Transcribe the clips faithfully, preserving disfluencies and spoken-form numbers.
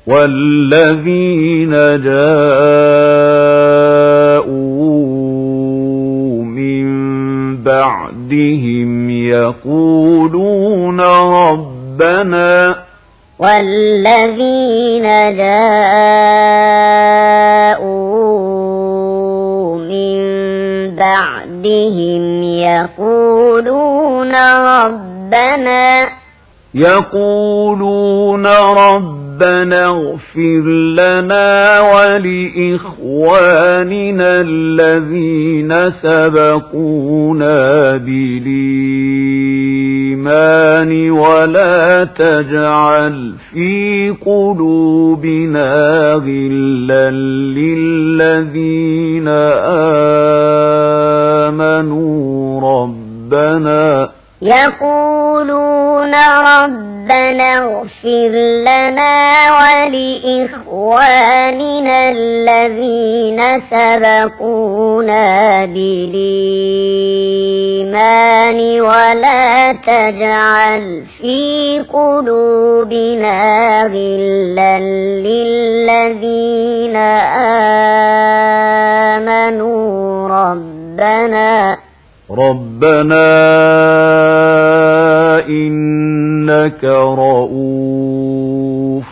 والذين جاءوا من بعدهم يقولون ربنا والذين جاءوا من بعدهم يقولون ربنا يقولون ربنا اغفر لنا ولإخواننا الذين سبقونا بالإيمان ولا تجعل في قلوبنا غلا للذين آمنوا ربنا يقولون ربنا اغفر لنا ولإخواننا الذين سبقونا بالإيمان ولا تجعل في قلوبنا غلا للذين آمنوا ربنا ربنا إنك رؤوف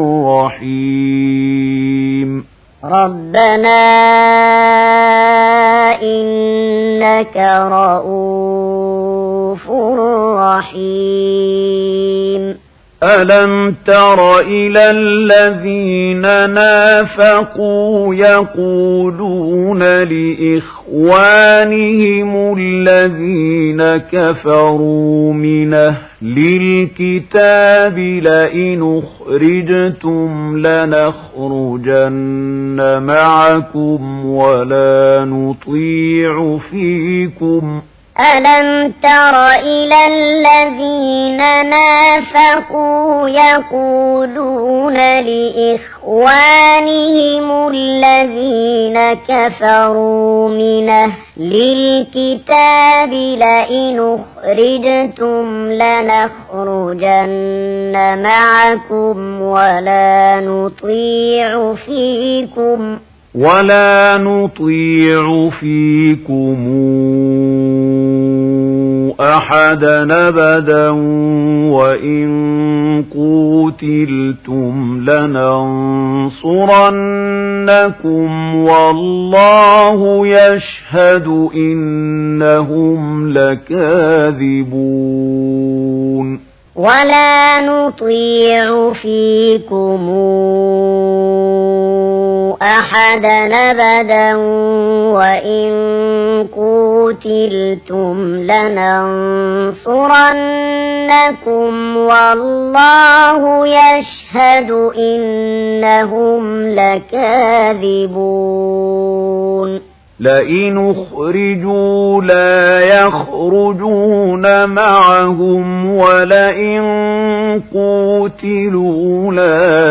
رحيم ربنا إنك رؤوف رحيم ألم تر إلى الذين نافقوا يقولون لإخوانهم الذين كفروا من أهل الكتاب لئن أخرجتم لنخرجن معكم ولا نطيع فيكم ألم تر إلى الذين نافقوا يقولون لإخوانهم الذين كفروا من أهل الكتاب لئن أخرجتم لنخرجن معكم ولا نطيع فيكم ولا نطيع فيكم أحدا أبدا وإن قوتلتم لننصرنكم والله يشهد إنهم لكاذبون ولا نطيع فيكم أحدا أبدا وإن قوتلتم لننصرنكم والله يشهد إنهم لكاذبون لئن أخرجوا لا يخرجون معهم ولئن قوتلوا لا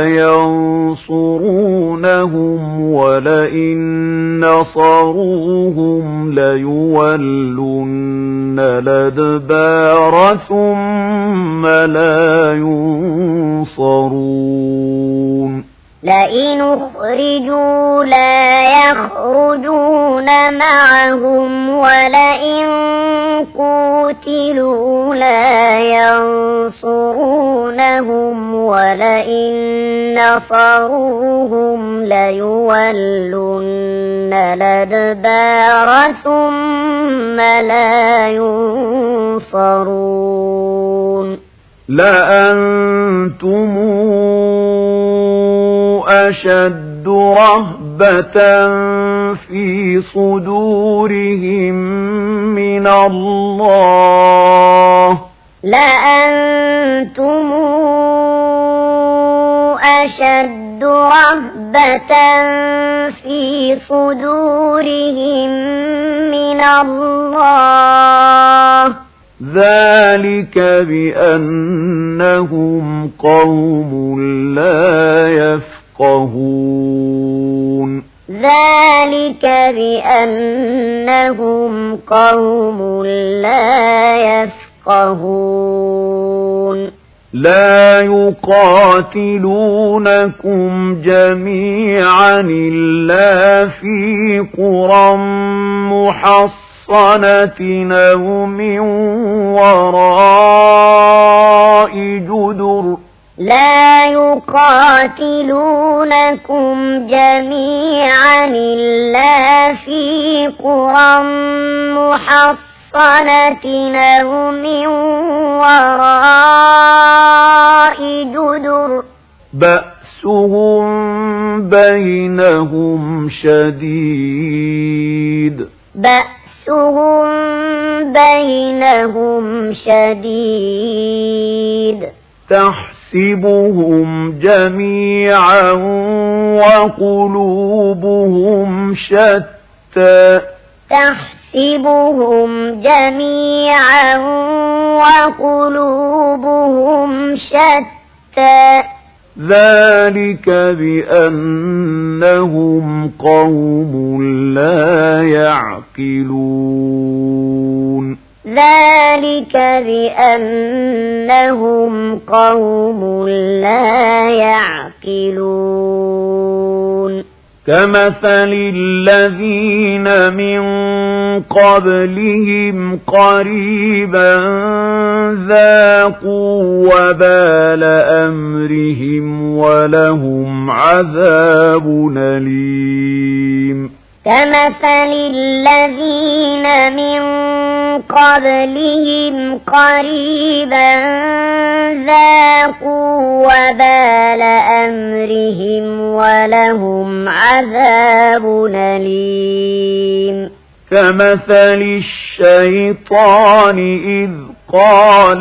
ينصرونهم ولئن نصروهم ليولن الأدبار ثم لا ينصرون لئن أخرجوا لا يخرجون معهم ولئن قوتلوا لا ينصرونهم ولئن نصروهم ليولن الأدبار ثم لا ينصرون لأنتم أشد رهبة في صدورهم من الله لأنتم أشد رهبة في صدورهم من الله ذلك بأنهم قوم لا يفقهون ذلك بأنهم قوم لا يفقهون لا يقاتلونكم جميعا إلا في قرى محصنة أو من وراء جدر لا يقاتلونكم جميعا إلا في قرى محصنة أو من وراء جدر بأسهم بينهم شديد بأسهم بينهم شديد تحسبهم جميعا وقلوبهم شتى تحسبهم جميعا وقلوبهم شتى ذلك بأنهم قوم لا يعقلون ذلك بأنهم قوم لا يعقلون كمثل الذين من قبلهم قريبا ذاقوا وبال أمرهم ولهم عذاب أليم كمثل الذين من قبلهم قريبا ذاقوا وبال أمرهم ولهم عذاب أليم كمثل الشيطان إذ قال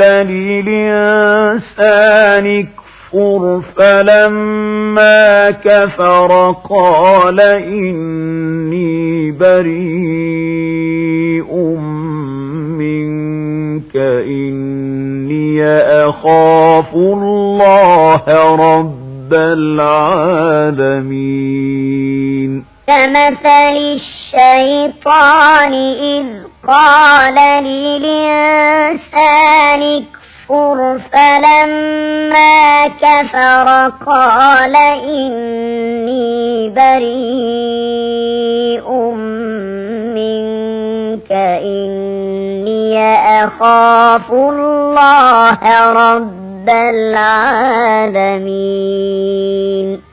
للإنسان اكفر فلما كفر قال إني بريء منك إني أخاف الله رب العالمين كمثل الشيطان إذ قال للإنسان اكفر فلما كفر قال إني بريء منك إني أخاف الله رب العالمين